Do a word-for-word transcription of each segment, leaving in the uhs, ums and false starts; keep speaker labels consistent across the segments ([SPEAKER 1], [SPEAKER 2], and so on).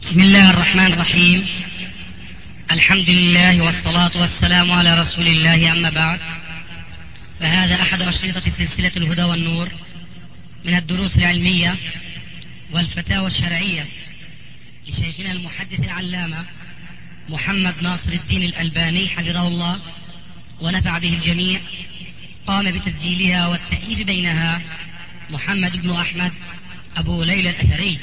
[SPEAKER 1] بسم الله الرحمن الرحيم. الحمد لله والصلاة والسلام على رسول الله، أما بعد، فهذا أحد أشرطة سلسلة الهدى والنور من الدروس العلمية والفتاوى الشرعية لشيخنا المحدث العلامة محمد ناصر الدين الألباني حفظه الله ونفع به الجميع. قام بتسجيلها والتأليف بينها محمد بن أحمد أبو ليلى الأثري.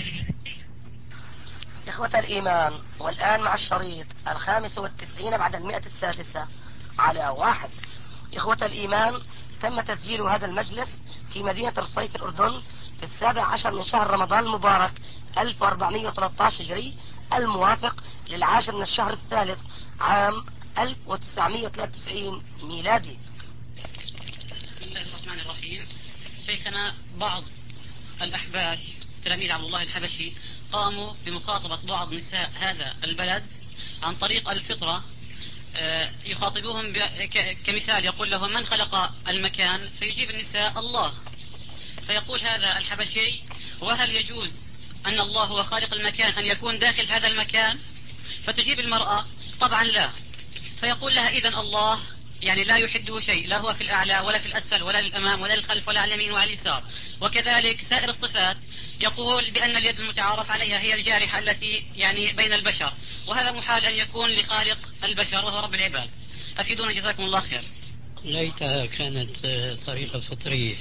[SPEAKER 2] إخوة الإيمان، والآن مع الشريط الخامس والتسعين بعد المئة السادسة على واحد. إخوة الإيمان، تم تسجيل هذا المجلس في مدينة رصيف الأردن في السابع عشر من شهر رمضان المبارك ألف وأربعمئة وثلاثة عشر هجري، الموافق للعاشر من الشهر الثالث عام ألف وتسعمئة وثلاثة وتسعين ميلادي.
[SPEAKER 3] بسم الله الرحمن الرحيم. شيخنا بعض الأحباش تلاميذ عبد الله الحبشي قاموا بمخاطبة بعض نساء هذا البلد عن طريق الفطرة. يخاطبوهم كمثال، يقول لهم: من خلق المكان؟ فيجيب النساء: الله. فيقول هذا الحبشي: وهل يجوز أن الله هو خالق المكان أن يكون داخل هذا المكان؟ فتجيب المرأة: طبعا لا. فيقول لها: إذن الله يعني لا يحده شيء، لا هو في الأعلى ولا في الأسفل ولا للأمام ولا للخلف ولا على اليمين وعلى اليسار. وكذلك سائر الصفات يقول بأن اليد المتعارف عليها هي الجارحة التي يعني بين البشر، وهذا محال أن يكون لخالق البشر وهو رب العباد. أفيدونا جزاكم الله خير.
[SPEAKER 4] ليتها كانت طريقة فطرية.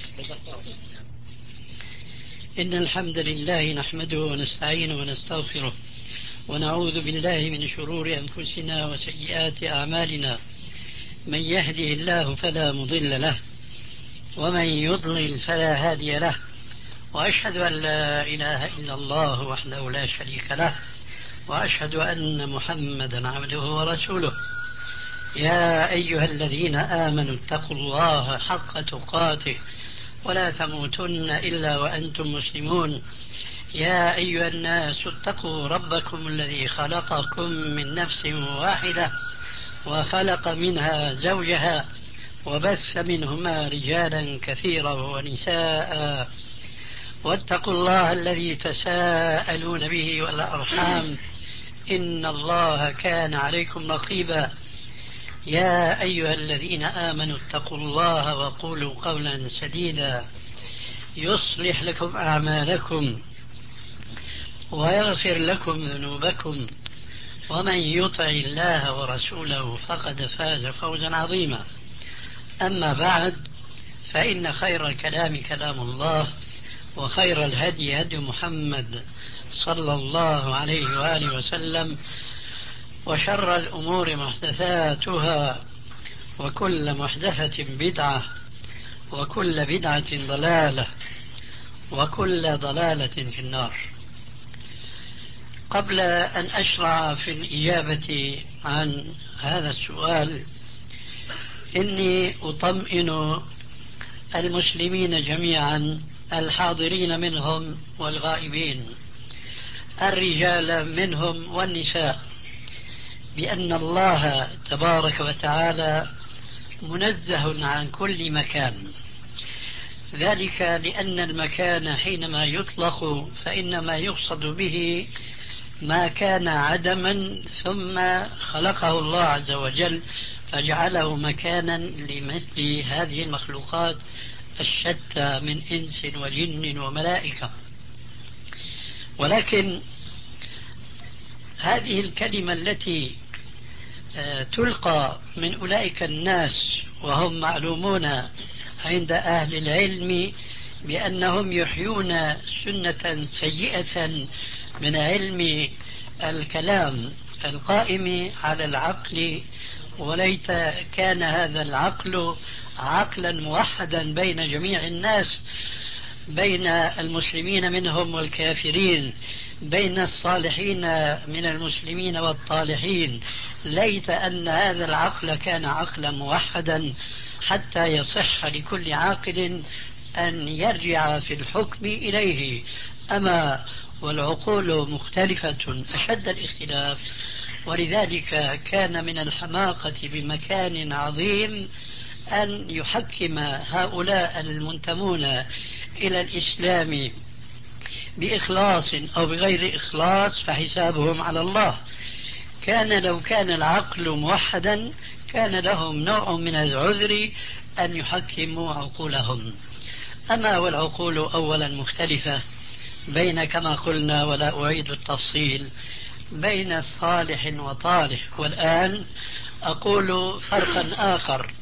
[SPEAKER 4] إن الحمد لله نحمده ونستعينه ونستغفره ونعوذ بالله من شرور أنفسنا وسيئات أعمالنا. من يهده الله فلا مضل له ومن يضلل فلا هادي له، وأشهد أن لا إله إلا الله وحده لا شريك له، وأشهد أن محمدا عبده ورسوله. يا أيها الذين آمنوا اتقوا الله حق تقاته ولا تموتن إلا وأنتم مسلمون. يا أيها الناس اتقوا ربكم الذي خلقكم من نفس واحدة وخلق منها زوجها وبث منهما رجالا كثيرا ونساء، واتقوا الله الذي تساءلون به والأرحام إن الله كان عليكم رقيبا. يا أيها الذين آمنوا اتقوا الله وقولوا قولا سديدا يصلح لكم أعمالكم ويغفر لكم ذنوبكم، ومن يطع الله ورسوله فقد فاز فوزا عظيما. أما بعد، فإن خير الكلام كلام الله، وخير الهدي هدي محمد صلى الله عليه وآله وسلم، وشر الأمور محدثاتها، وكل محدثة بدعة، وكل بدعة ضلالة، وكل ضلالة في النار. قبل أن أشرع في الإجابة عن هذا السؤال، إني أطمئن المسلمين جميعا، الحاضرين منهم والغائبين، الرجال منهم والنساء، بأن الله تبارك وتعالى منزه عن كل مكان. ذلك لأن المكان حينما يطلق فإنما يقصد به ما كان عدما ثم خلقه الله عز وجل فجعله مكانا لمثل هذه المخلوقات الشتى من إنس وجن وملائكة. ولكن هذه الكلمة التي تلقى من أولئك الناس وهم معلومون عند أهل العلم بأنهم يحيون سنة سيئة من علم الكلام القائم على العقل، وليت كان هذا العقل عقلا موحدا بين جميع الناس، بين المسلمين منهم والكافرين، بين الصالحين من المسلمين والطالحين. ليت أن هذا العقل كان عقلا موحدا حتى يصح لكل عاقل أن يرجع في الحكم إليه. أما والعقول مختلفة أشد الاختلاف، ولذلك كان من الحماقة بمكان عظيم أن يحكم هؤلاء المنتمون إلى الإسلام بإخلاص أو بغير إخلاص فحسابهم على الله. كان لو كان العقل موحدا كان لهم نوع من العذر أن يحكموا عقولهم. أما والعقول أولا مختلفة بين كما قلنا ولا أعيد التفصيل بين صالح وطالح. والآن أقول فرقا آخر.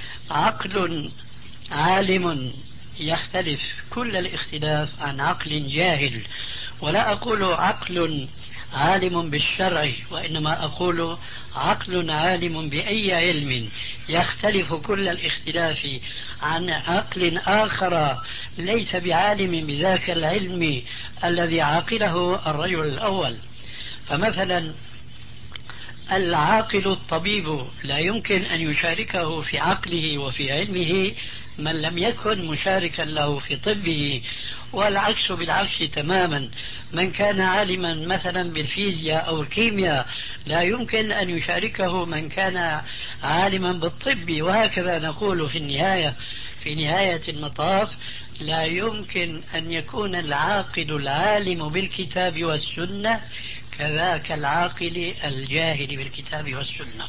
[SPEAKER 4] عقل عالم يختلف كل الاختلاف عن عقل جاهل. ولا أقول عقل عالم بالشرع وإنما أقول عقل عالم بأي علم يختلف كل الاختلاف عن عقل آخر ليس بعالم بذاك العلم الذي عقله الرجل الأول. فمثلا العاقل الطبيب لا يمكن أن يشاركه في عقله وفي علمه من لم يكن مشاركا له في طبه، والعكس بالعكس تماما. من كان عالما مثلا بالفيزياء أو الكيمياء لا يمكن أن يشاركه من كان عالما بالطب، وهكذا نقول في النهاية. في نهاية المطاف لا يمكن أن يكون العاقل العالم بالكتاب والسنة كذاك العاقل الجاهل بالكتاب والسنة.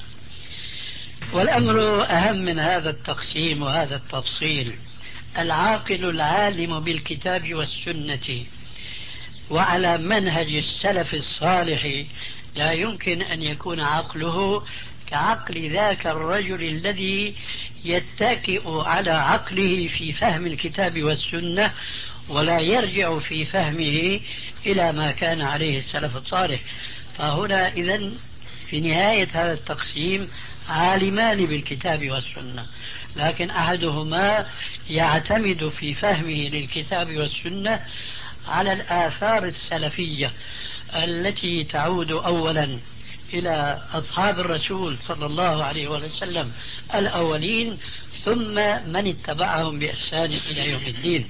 [SPEAKER 4] والأمر أهم من هذا التقسيم وهذا التفصيل. العاقل العالم بالكتاب والسنة وعلى منهج السلف الصالح لا يمكن أن يكون عقله كعقل ذاك الرجل الذي يتكئ على عقله في فهم الكتاب والسنة ولا يرجع في فهمه إلى ما كان عليه السلف الصالح. فهنا إذن في نهاية هذا التقسيم عالمان بالكتاب والسنة، لكن أحدهما يعتمد في فهمه للكتاب والسنة على الآثار السلفية التي تعود أولا إلى أصحاب الرسول صلى الله عليه وسلم الأولين ثم من اتبعهم بإحسان إلى يوم الدين.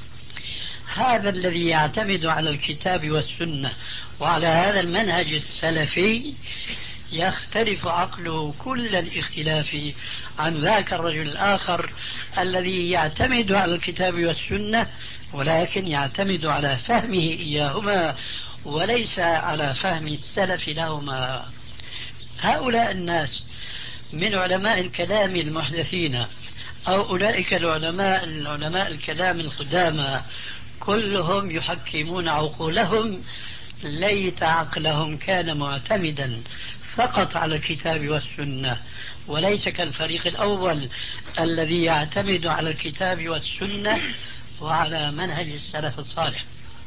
[SPEAKER 4] هذا الذي يعتمد على الكتاب والسنة وعلى هذا المنهج السلفي يختلف عقله كل الاختلاف عن ذاك الرجل الآخر الذي يعتمد على الكتاب والسنة ولكن يعتمد على فهمه إياهما وليس على فهم السلف لهما. هؤلاء الناس من علماء الكلام المحدثين أو أولئك العلماء العلماء الكلام القدامى كلهم يحكمون عقولهم ليت عقلهم كان معتمدا فقط على الكتاب والسنة وليس كالفريق الأول الذي يعتمد على الكتاب والسنة وعلى منهج السلف الصالح.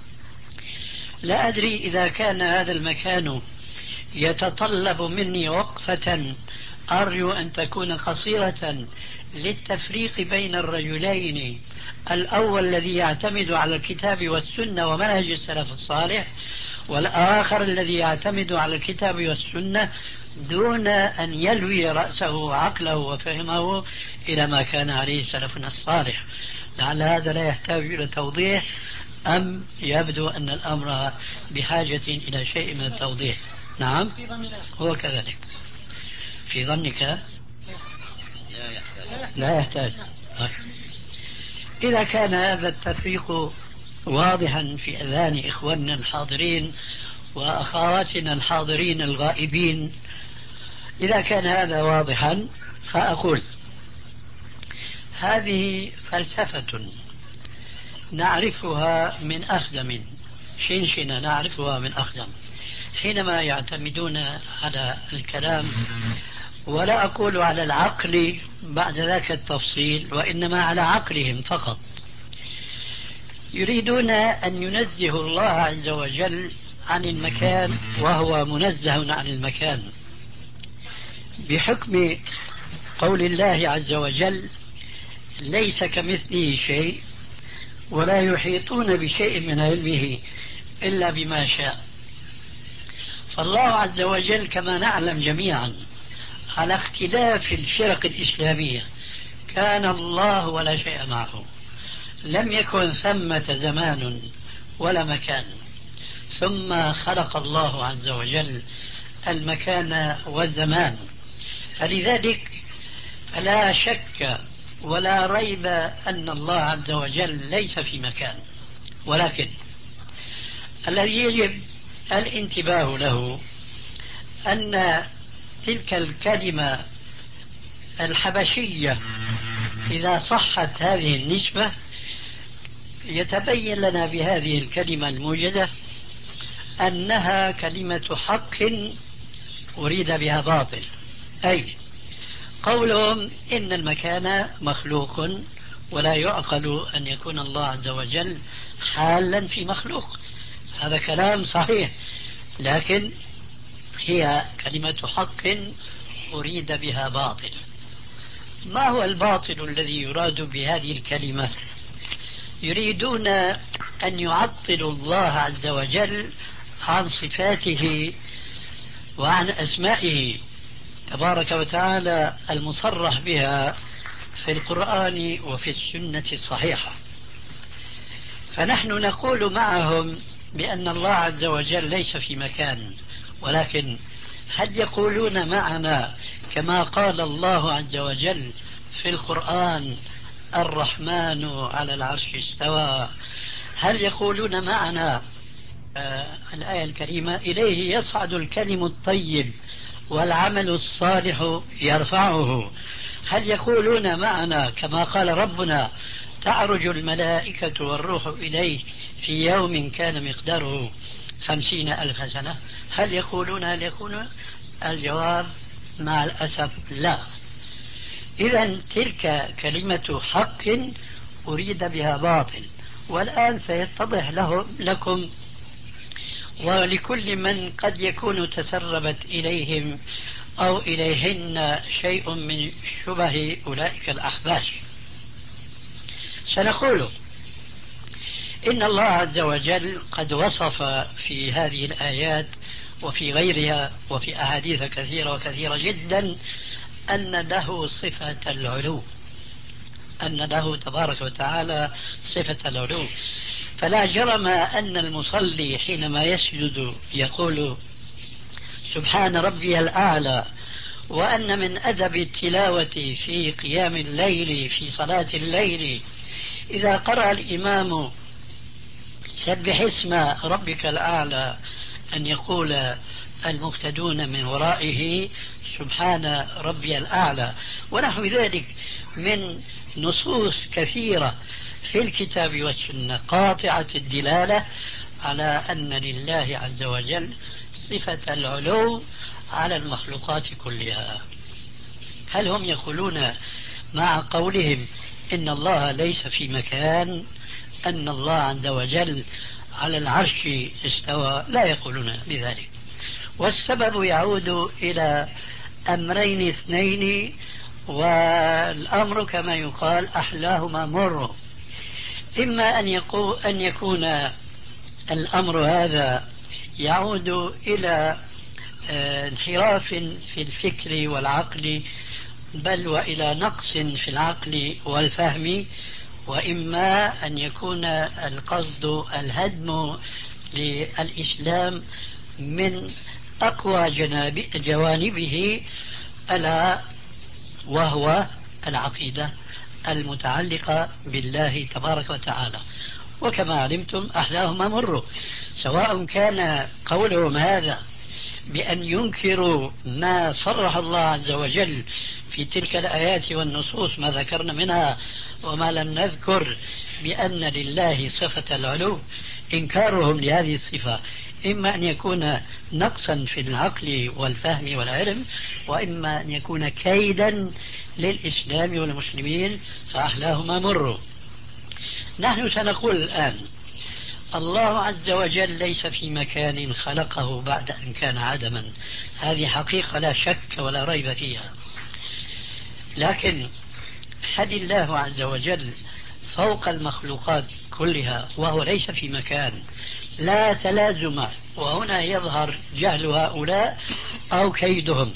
[SPEAKER 4] لا أدري إذا كان هذا المكان يتطلب مني وقفة أرجو أن تكون قصيرة للتفريق بين الرجلين، الأول الذي يعتمد على الكتاب والسنة ومنهج السلف الصالح والآخر الذي يعتمد على الكتاب والسنة دون أن يلوي رأسه عقله وفهمه إلى ما كان عليه سلفنا الصالح. لعل هذا لا يحتاج إلى توضيح أم يبدو أن الأمر بحاجة إلى شيء من التوضيح؟ نعم هو كذلك. في ظنك لا يحتاج. إذا كان هذا التفريق واضحا في أذهان إخواننا الحاضرين وأخواتنا الحاضرين الغائبين، إذا كان هذا واضحا فأقول هذه فلسفة نعرفها من أخدم شنشنة نعرفها من أخدم حينما يعتمدون على الكلام، ولا أقول على العقل بعد ذاك التفصيل وإنما على عقلهم فقط، يريدون أن ينزه الله عز وجل عن المكان وهو منزه عن المكان بحكم قول الله عز وجل ليس كمثله شيء ولا يحيطون بشيء من علمه إلا بما شاء. فالله عز وجل كما نعلم جميعا على اختلاف الفرق الإسلامية كان الله ولا شيء معه، لم يكن ثمة زمان ولا مكان، ثم خلق الله عز وجل المكان والزمان. فلذلك فلا شك ولا ريب أن الله عز وجل ليس في مكان، ولكن الذي يجب الانتباه له أن تلك الكلمة الحبشية إذا صحت هذه النسبة يتبين لنا بهذه الكلمة الموجدة أنها كلمة حق أريد بها باطل. أي قولهم إن المكان مخلوق ولا يعقل أن يكون الله عز وجل حالا في مخلوق، هذا كلام صحيح، لكن هي كلمة حق أريد بها باطل. ما هو الباطل الذي يراد بهذه الكلمة؟ يريدون أن يعطلوا الله عز وجل عن صفاته وعن أسمائه تبارك وتعالى المصرح بها في القرآن وفي السنة الصحيحة. فنحن نقول معهم بأن الله عز وجل ليس في مكان، ولكن هل يقولون معنا كما قال الله عز وجل في القرآن الرحمن على العرش استوى؟ هل يقولون معنا آه الآية الكريمة إليه يصعد الكلم الطيب والعمل الصالح يرفعه؟ هل يقولون معنا كما قال ربنا تعرج الملائكة والروح إليه في يوم كان مقداره خمسين ألف سنة؟ هل يقولون هل يقولون الجواب مع الأسف لا. إذن تلك كلمة حق أريد بها باطل، والآن سيتضح له لكم ولكل من قد يكون تسربت إليهم أو إليهن شيء من شبه أولئك الأحباش. سنقول إن الله عز وجل قد وصف في هذه الآيات وفي غيرها وفي أحاديث كثيرة وكثيرة جدا أن له صفة العلو، أن له تبارك وتعالى صفة العلو. فلا جرم أن المصلي حينما يسجد يقول سبحان ربي الأعلى، وأن من أدب التلاوة في قيام الليل في صلاة الليل إذا قرأ الإمام سبح اسم ربك الأعلى أن يقول المقتدون من ورائه سبحان ربي الأعلى، ونحو ذلك من نصوص كثيرة في الكتاب والسنة قاطعة الدلالة على أن لله عز وجل صفة العلو على المخلوقات كلها. هل هم يقولون مع قولهم إن الله ليس في مكان أن الله عز وجل على العرش استوى؟ لا يقولون بذلك. والسبب يعود إلى أمرين اثنين، والأمر كما يقال أحلاهما مر. إما أن, يقول أن يكون الأمر هذا يعود إلى انحراف في الفكر والعقل، بل وإلى نقص في العقل والفهم، وإما أن يكون القصد الهدم للإسلام من أقوى جوانبه، ألا وهو العقيدة المتعلقة بالله تبارك وتعالى. وكما علمتم أحلاهما مر، سواء كان قولهم هذا بأن ينكروا ما صرح الله عز وجل في تلك الآيات والنصوص ما ذكرنا منها وما لم نذكر بأن لله صفة العلو، إنكارهم لهذه الصفة إما أن يكون نقصا في العقل والفهم والعلم، وإما أن يكون كيدا للإسلام والمسلمين، فأحلاهما مر. نحن سنقول الآن الله عز وجل ليس في مكان خلقه بعد أن كان عدما، هذه حقيقة لا شك ولا ريب فيها. لكن هل الله عز وجل فوق المخلوقات كلها وهو ليس في مكان؟ لا تلازم، وهنا يظهر جهل هؤلاء أو كيدهم.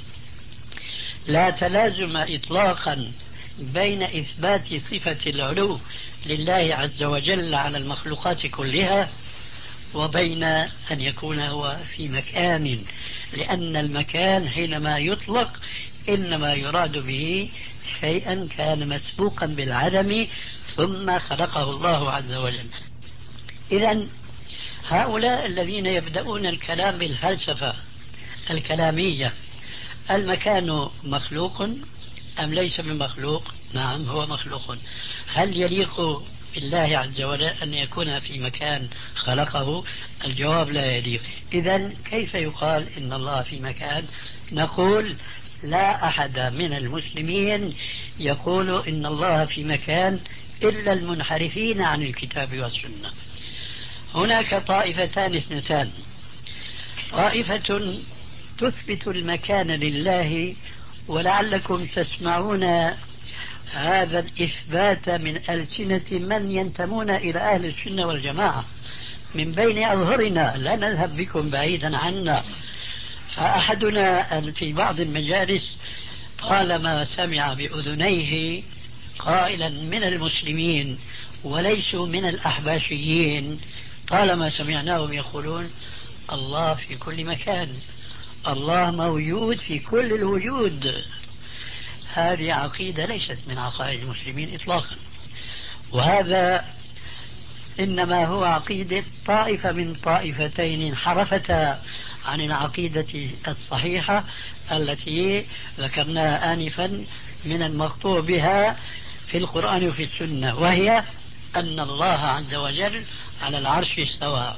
[SPEAKER 4] لا تلازم إطلاقا بين إثبات صفة العلو لله عز وجل على المخلوقات كلها وبين أن يكون هو في مكان، لأن المكان حينما يطلق إنما يراد به شيئا كان مسبوقا بالعدم ثم خلقه الله عز وجل. إذن هؤلاء الذين يبدأون الكلام بالفلسفة الكلامية، المكان مخلوق أم ليس بمخلوق؟ نعم هو مخلوق. هل يليق بالله عز وجل أن يكون في مكان خلقه؟ الجواب لا يليق. إذن كيف يقال إن الله في مكان؟ نقول لا أحد من المسلمين يقول إن الله في مكان إلا المنحرفين عن الكتاب والسنة. هناك طائفتان اثنتان، طائفة تثبت المكان لله، ولعلكم تسمعون هذا الإثبات من ألسنة من ينتمون إلى أهل السنة والجماعة من بين أظهرنا، لا نذهب بكم بعيدا عنا. فأحدنا في بعض المجالس طالما سمع بأذنيه قائلا من المسلمين وليسوا من الأحباشيين، طالما سمعناهم يقولون الله في كل مكان، الله موجود في كل الوجود. هذه عقيدة ليست من عقائد المسلمين إطلاقا، وهذا إنما هو عقيدة طائفة من طائفتين انحرفتا عن العقيدة الصحيحة التي ذكرناها آنفا من المقطوع بها في القرآن وفي السنة، وهي أن الله عز وجل على العرش استوى.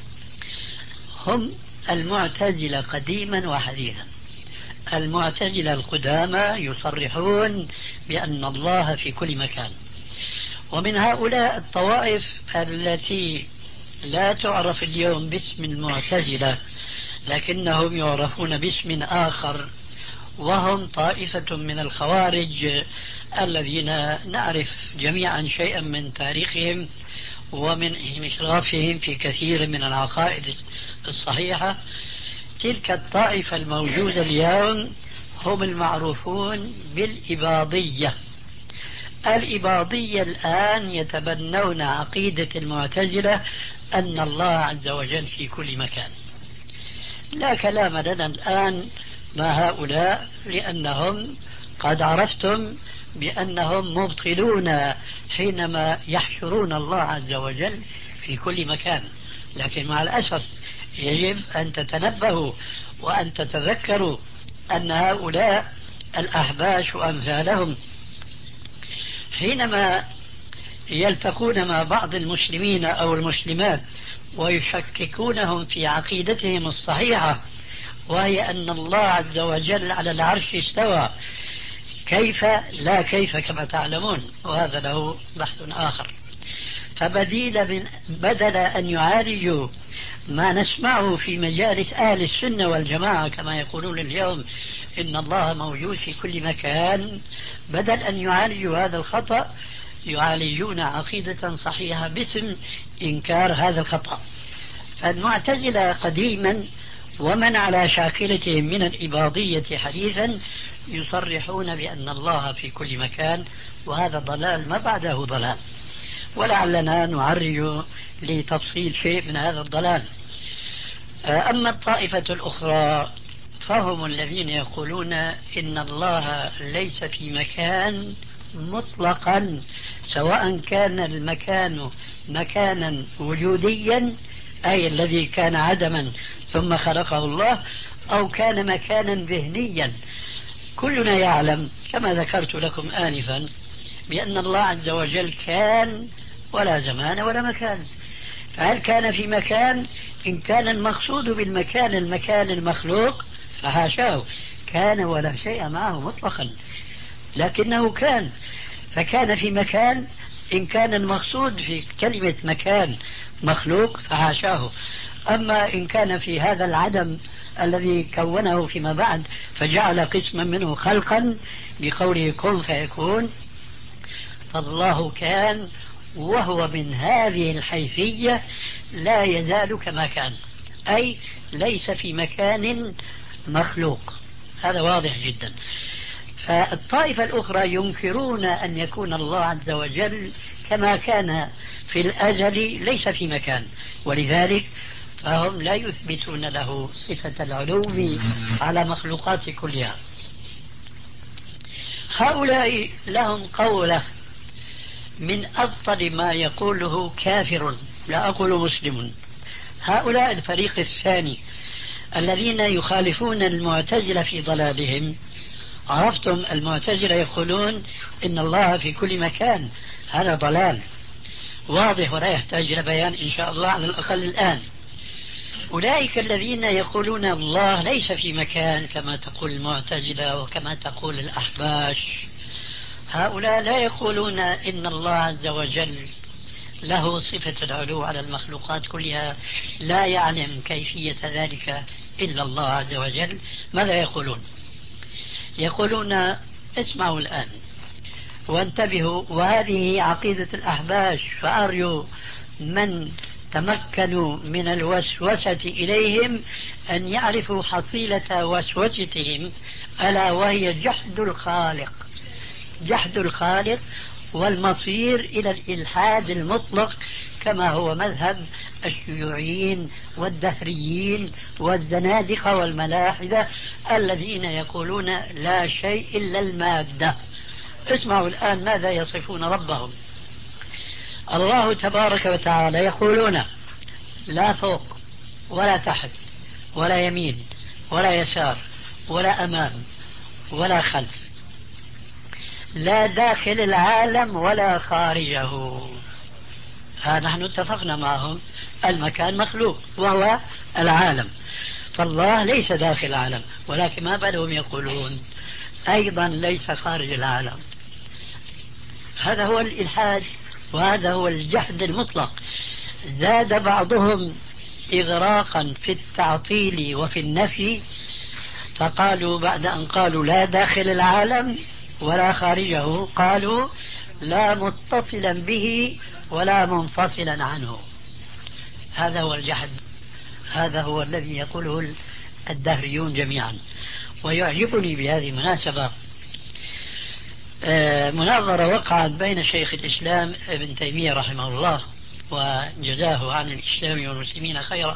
[SPEAKER 4] هم المعتزلة قديما وحديثا. المعتزلة القدامى يصرحون بأن الله في كل مكان، ومن هؤلاء الطوائف التي لا تعرف اليوم باسم المعتزلة لكنهم يعرفون باسم آخر، وهم طائفة من الخوارج الذين نعرف جميعا شيئا من تاريخهم ومن إشرافهم في كثير من العقائد الصحيحة. تلك الطائفة الموجودة اليوم هم المعروفون بالإباضية. الإباضية الآن يتبنون عقيدة المعتزلة أن الله عز وجل في كل مكان. لا كلام لنا الآن مع هؤلاء، لأنهم قد عرفتم بأنهم مبطلون حينما يحشرون الله عز وجل في كل مكان. لكن مع الأسف يجب أن تتنبهوا وأن تتذكروا أن هؤلاء الأحباش وأمثالهم حينما يلتقون مع بعض المسلمين أو المسلمات ويشككونهم في عقيدتهم الصحيحة، وهي أن الله عز وجل على العرش استوى، كيف لا كيف كما تعلمون، وهذا له بحث آخر. فبديل من بدل أن يعالجوا ما نسمعه في مجالس أهل السنة والجماعة كما يقولون اليوم إن الله موجود في كل مكان، بدل أن يعالجوا هذا الخطأ يعالجون عقيدة صحيحة باسم إنكار هذا الخطأ. فالمعتزلة قديما ومن على شاكلتهم من الإباضية حديثا يصرحون بأن الله في كل مكان، وهذا ضلال ما بعده ضلال، ولعلنا نعرج لتفصيل شيء من هذا الضلال. أما الطائفة الأخرى فهم الذين يقولون إن الله ليس في مكان مطلقا، سواء كان المكان مكانا وجوديا أي الذي كان عدما ثم خلقه الله، أو كان مكانا ذهنيا. كلنا يعلم كما ذكرت لكم آنفا بأن الله عز وجل كان ولا زمان ولا مكان. فهل كان في مكان؟ إن كان المقصود بالمكان المكان المخلوق فحاشاه، كان ولا شيء معه مطلقا، لكنه كان. فكان في مكان إن كان المقصود في كلمة مكان مخلوق فحاشاه. أما إن كان في هذا العدم الذي كونه فيما بعد فجعل قسما منه خلقا بقوله كن فيكون، فالله كان وهو من هذه الحيثية لا يزال كما كان، أي ليس في مكان مخلوق. هذا واضح جدا. فالطائفة الأخرى ينكرون أن يكون الله عز وجل كما كان في الأزل ليس في مكان، ولذلك فهم لا يثبتون له صفة العلو على مخلوقات كلها. هؤلاء لهم قولة من أبطل ما يقوله كافر، لا أقول مسلم، هؤلاء الفريق الثاني الذين يخالفون المعتزلة في ضلالهم، عرفتم المعتزلة يقولون إن الله في كل مكان، هذا ضلال واضح ولا يحتاج إلى بيان إن شاء الله على الأقل الآن. أولئك الذين يقولون الله ليس في مكان كما تقول المعتزلة وكما تقول الأحباش، هؤلاء لا يقولون إن الله عز وجل له صفة العلو على المخلوقات كلها، لا يعلم كيفية ذلك إلا الله عز وجل. ماذا يقولون؟ يقولون اسمعوا الآن وانتبهوا، وهذه عقيدة الأحباش، فأرجو من تمكنوا من الوسوسة إليهم أن يعرفوا حصيلة وسوستهم، ألا وهي جحد الخالق، جحد الخالق والمصير إلى الإلحاد المطلق كما هو مذهب الشيوعيين والدهريين والزنادقة والملاحدة الذين يقولون لا شيء إلا المادة. اسمعوا الآن ماذا يصفون ربهم. الله تبارك وتعالى يقولون لا فوق ولا تحت ولا يمين ولا يسار ولا أمام ولا خلف، لا داخل العالم ولا خارجه. ها نحن اتفقنا معهم، المكان مخلوق وهو العالم، فالله ليس داخل العالم، ولكن ما بالهم يقولون أيضا ليس خارج العالم. هذا هو الإلحاد وهذا هو الجحد المطلق. زاد بعضهم إغراقا في التعطيل وفي النفي، فقالوا بعد أن قالوا لا داخل العالم ولا خارجه، قالوا لا متصلا به ولا منفصلا عنه. هذا هو الجحد، هذا هو الذي يقوله الدهريون جميعا. ويعجبني بهذه المناسبة مناظرة وقعت بين شيخ الإسلام ابن تيمية رحمه الله وجزاه عن الإسلام والمسلمين خيرا،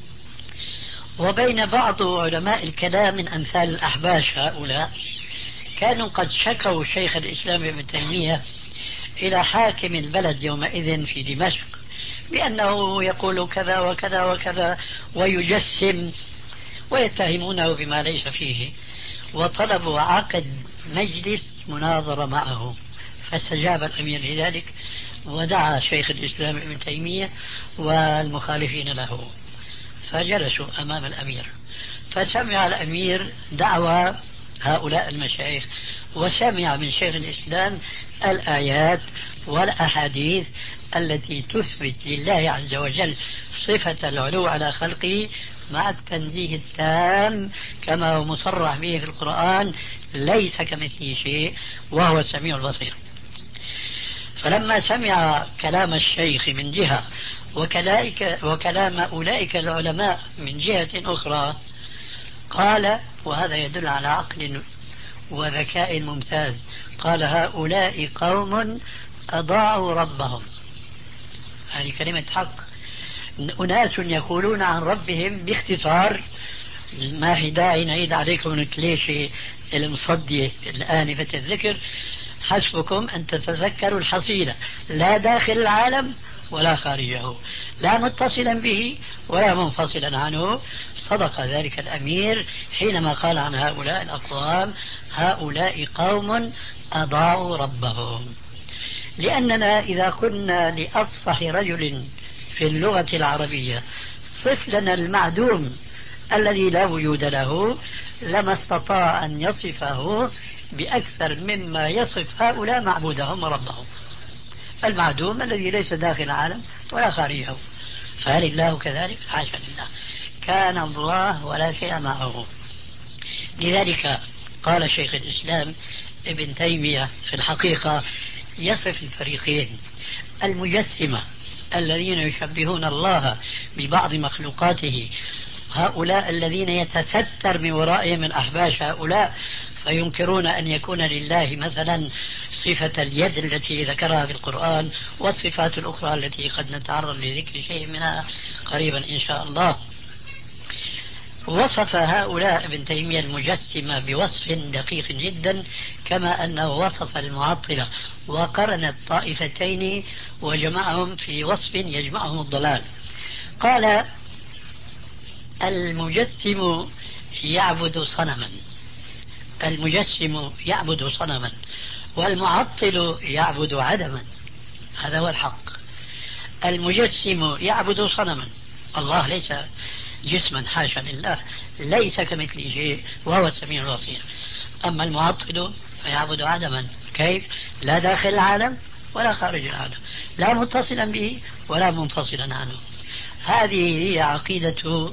[SPEAKER 4] وبين بعض علماء الكلام من أمثال الأحباش. هؤلاء كانوا قد شكوا شيخ الإسلام ابن تيمية إلى حاكم البلد يومئذ في دمشق بأنه يقول كذا وكذا وكذا ويجسم، ويتهمونه بما ليس فيه، وطلبوا عقد مجلس مناظرة معه، فاستجاب الأمير لذلك ودعا شيخ الإسلام ابن تيمية والمخالفين له، فجلسوا أمام الأمير، فسمع الأمير دعوى هؤلاء المشايخ، وسمع من شيخ الإسلام الآيات والأحاديث التي تثبت لله عز وجل صفة العلو على خلقه مع التنزيه التام كما هو مصرح به في القرآن، ليس كمثله شيء وهو السميع البصير. فلما سمع كلام الشيخ من جهة وكلام أولئك العلماء من جهة أخرى، قال، وهذا يدل على عقل وذكاء ممتاز، قال هؤلاء قوم أضاعوا ربهم. هذه كلمة حق. أناس يقولون عن ربهم باختصار، ما في داعي نعيد عليكم الكليشة المصدية الآنفة الذكر، حسبكم أن تتذكروا الحصيلة، لا داخل العالم ولا خارجه، لا متصلا به ولا منفصلا عنه. صدق ذلك الأمير حينما قال عن هؤلاء الأقوام هؤلاء قوم أضاعوا ربهم. لأننا إذا قلنا لأفصح رجل في اللغة العربية صف لنا المعدوم الذي لا وجود له، لما استطاع أن يصفه بأكثر مما يصف هؤلاء معبودهم وربهم. المعدوم الذي ليس داخل العالم ولا خارجه. فهل الله كذلك؟ حاشا لله، كان الله ولا شيء معه. لذلك قال شيخ الإسلام ابن تيمية في الحقيقة يصف الفريقين: المجسمة الذين يشبهون الله ببعض مخلوقاته، هؤلاء الذين يتستر من ورائهم من أحباش هؤلاء فينكرون أن يكون لله مثلا صفة اليد التي ذكرها في القرآن والصفات الأخرى التي قد نتعرض لذكر شيء منها قريبا إن شاء الله. وصف هؤلاء ابن تيمية المجسمة بوصف دقيق جدا، كما أنه وصف المعطلة وقرن الطائفتين وجمعهم في وصف يجمعهم الضلال. قال المجسم يعبد صنما، المجسم يعبد صنما، والمعطل يعبد عدما. هذا هو الحق. المجسم يعبد صنما، الله ليس جسما، حاشا لله، ليس كمثله شيء وهو السميع البصير. أما المعطل فيعبد عدما، كيف؟ لا داخل العالم ولا خارج العالم، لا متصلا به ولا منفصلا عنه. هذه هي عقيدة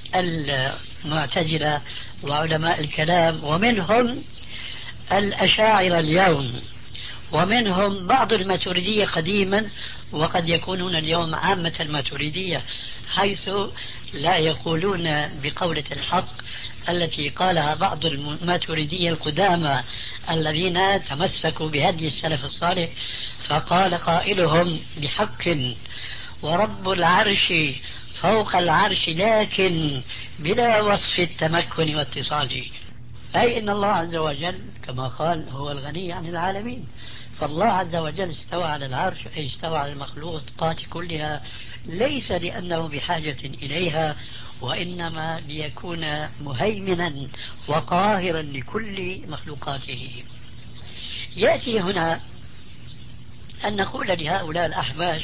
[SPEAKER 4] المعتزلة وعلماء الكلام، ومنهم الأشاعرة اليوم، ومنهم بعض الماتريدية قديما، وقد يكونون اليوم عامة الماتريدية، حيث لا يقولون بقولة الحق التي قالها بعض الماتريدية القدامى الذين تمسكوا بهدي السلف الصالح. فقال قائلهم بحق: ورب العرش فوق العرش لكن بلا وصف التمكن واتصاله. أي إن الله عز وجل كما قال هو الغني عن العالمين، فالله عز وجل استوى على العرش، أي استوى على المخلوقات كلها، ليس لأنه بحاجة إليها، وإنما ليكون مهيمنا وقاهرا لكل مخلوقاته. يأتي هنا أن نقول لهؤلاء الأحباش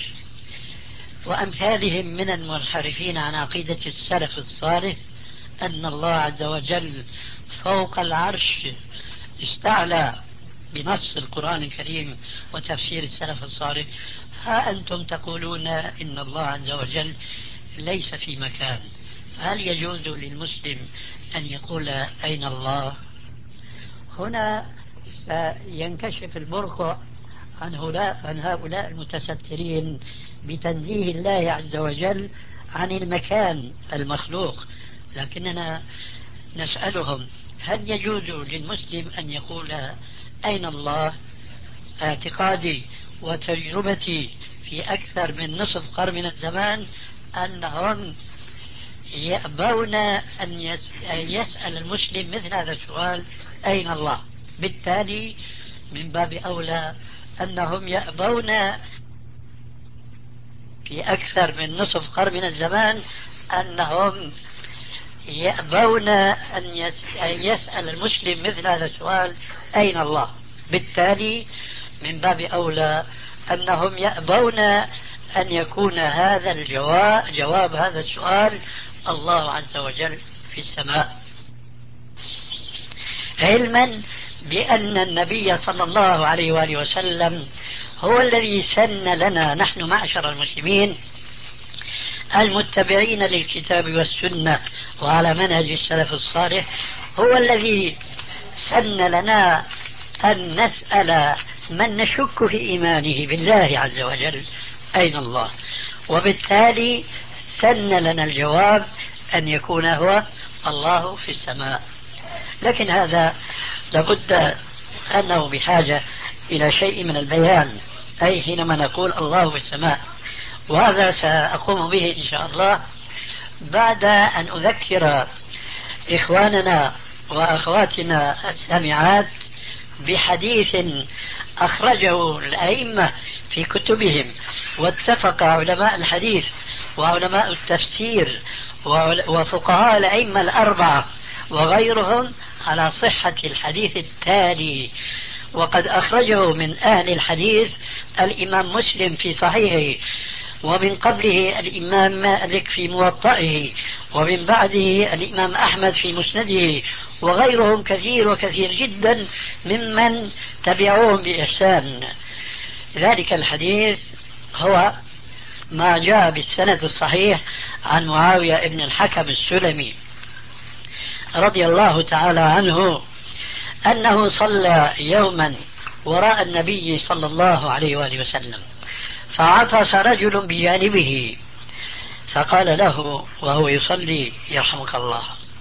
[SPEAKER 4] وأمثالهم من المنحرفين عن عقيدة السلف الصالح أن الله عز وجل فوق العرش استعلى بنص القرآن الكريم وتفسير السلف الصالح. ها أنتم تقولون إن الله عز وجل ليس في مكان، فهل يجوز للمسلم أن يقول أين الله؟ هنا سينكشف البرق عن هؤلاء المتسترين بتنزيه الله عز وجل عن المكان المخلوق. لكننا نسألهم: هل يجوز للمسلم أن يقول أين الله؟ اعتقادي وتجربتي في أكثر من نصف قرن من الزمان أنهم يأبون أن يسأل المسلم مثل هذا السؤال: أين الله؟ بالتالي من باب أولى أنهم يأبون في أكثر من نصف قرن من الزمان أنهم يأبون أن يسأل المسلم مثل هذا السؤال: أين الله؟ بالتالي من باب أولى أنهم يأبون أن يكون هذا الجواب جواب هذا السؤال: الله عز وجل في السماء، علما بأن النبي صلى الله عليه وآله وسلم هو الذي سن لنا نحن معشر المسلمين المتبعين للكتاب والسنة وعلى منهج السلف الصالح، هو الذي سن لنا أن نسأل من نشك في إيمانه بالله عز وجل: أين الله؟ وبالتالي سن لنا الجواب أن يكون هو الله في السماء. لكن هذا لابد أنه بحاجة إلى شيء من البيان، أي حينما نقول الله في السماء، وهذا سأقوم به إن شاء الله بعد أن أذكر إخواننا وأخواتنا السامعات بحديث أخرجه الأئمة في كتبهم، واتفق علماء الحديث وعلماء التفسير وفقهاء الأئمة الأربعة وغيرهم على صحة الحديث التالي. وقد أخرجه من أهل الحديث الإمام مسلم في صحيحه، ومن قبله الإمام مالك في موطئه، ومن بعده الإمام أحمد في مسنده، وغيرهم كثير وكثير جدا ممن تبعوهم بإحسان. ذلك الحديث هو ما جاء بالسند الصحيح عن معاوية ابن الحكم السلمي رضي الله تعالى عنه أنه صلى يوما وراء النبي صلى الله عليه وآله وسلم، فعطس رجل بجانبه فقال له وهو يصلي: يرحمك الله.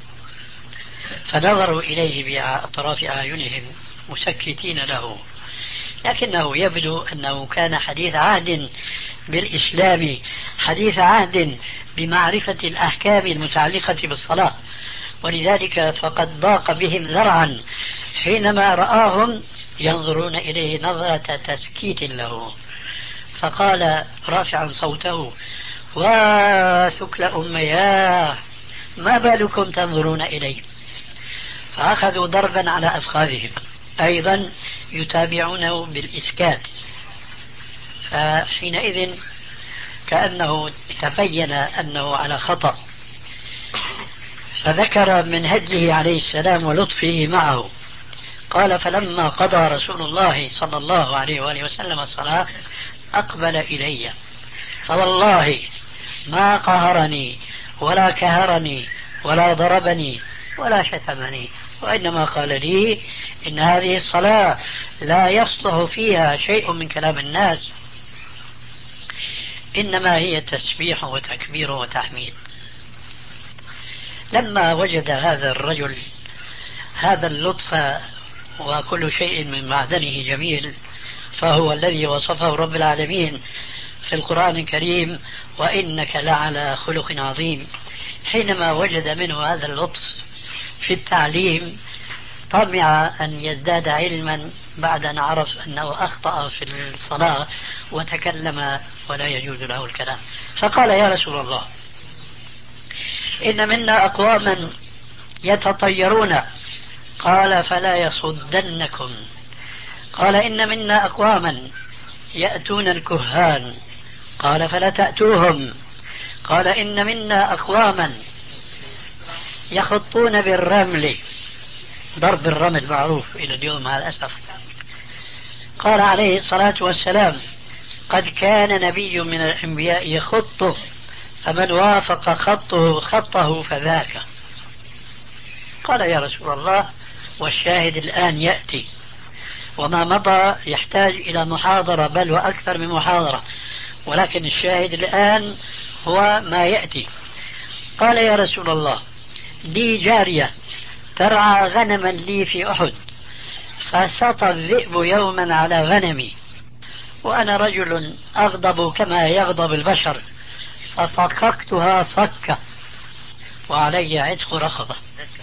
[SPEAKER 4] فنظروا إليه بأطراف أعينهم مسكتين له، لكنه يبدو أنه كان حديث عهد بالإسلام، حديث عهد بمعرفة الأحكام المتعلقة بالصلاة، ولذلك فقد ضاق بهم ذرعا حينما رآهم ينظرون إليه نظرة تسكيت له، فقال رافعا صوته: وثكل أمياه، ما بالكم تنظرون إلي؟ فأخذوا ضربا على أفخاذهم، أيضا يتابعونه بالإسكات. فحينئذ كأنه تبين أنه على خطأ، فذكر من هديه عليه السلام ولطفه معه. قال: فلما قضى رسول الله صلى الله عليه وآله وسلم الصلاة أقبل إلي، فوالله ما قهرني ولا كهرني ولا ضربني ولا شتمني، وإنما قال لي: إن هذه الصلاة لا يصلح فيها شيء من كلام الناس، إنما هي تسبيح وتكبير وتحميد. لما وجد هذا الرجل هذا اللطف وكل شيء من معدنه جميل، فهو الذي وصفه رب العالمين في القرآن الكريم: وإنك لعلى خلق عظيم. حينما وجد منه هذا اللطف في التعليم طمع أن يزداد علما بعد أن عرف أنه أخطأ في الصلاة وتكلم ولا يجوز له الكلام. فقال: يا رسول الله، إن منا أقواما يتطيرون. قال: فلا يصدنكم. قال: إن منا أقواما يأتون الكهان. قال: فلا تأتوهم. قال: إن منا أقواما يخطون بالرمل، ضرب الرمل معروف إلى اليوم مع الأسف. قال عليه الصلاة والسلام: قد كان نبي من الأنبياء يخطه، فمن وافق خطه خطه فذاك. قال: يا رسول الله، والشاهد الآن يأتي، وما مضى يحتاج إلى محاضرة، بل وأكثر من محاضرة، ولكن الشاهد الآن هو ما يأتي. قال: يا رسول الله، لي جارية ترعى غنما لي في أحد، فسطى الذئب يوما على غنمي، وأنا رجل أغضب كما يغضب البشر، فصككتها صكة وعلي عتق رقبة.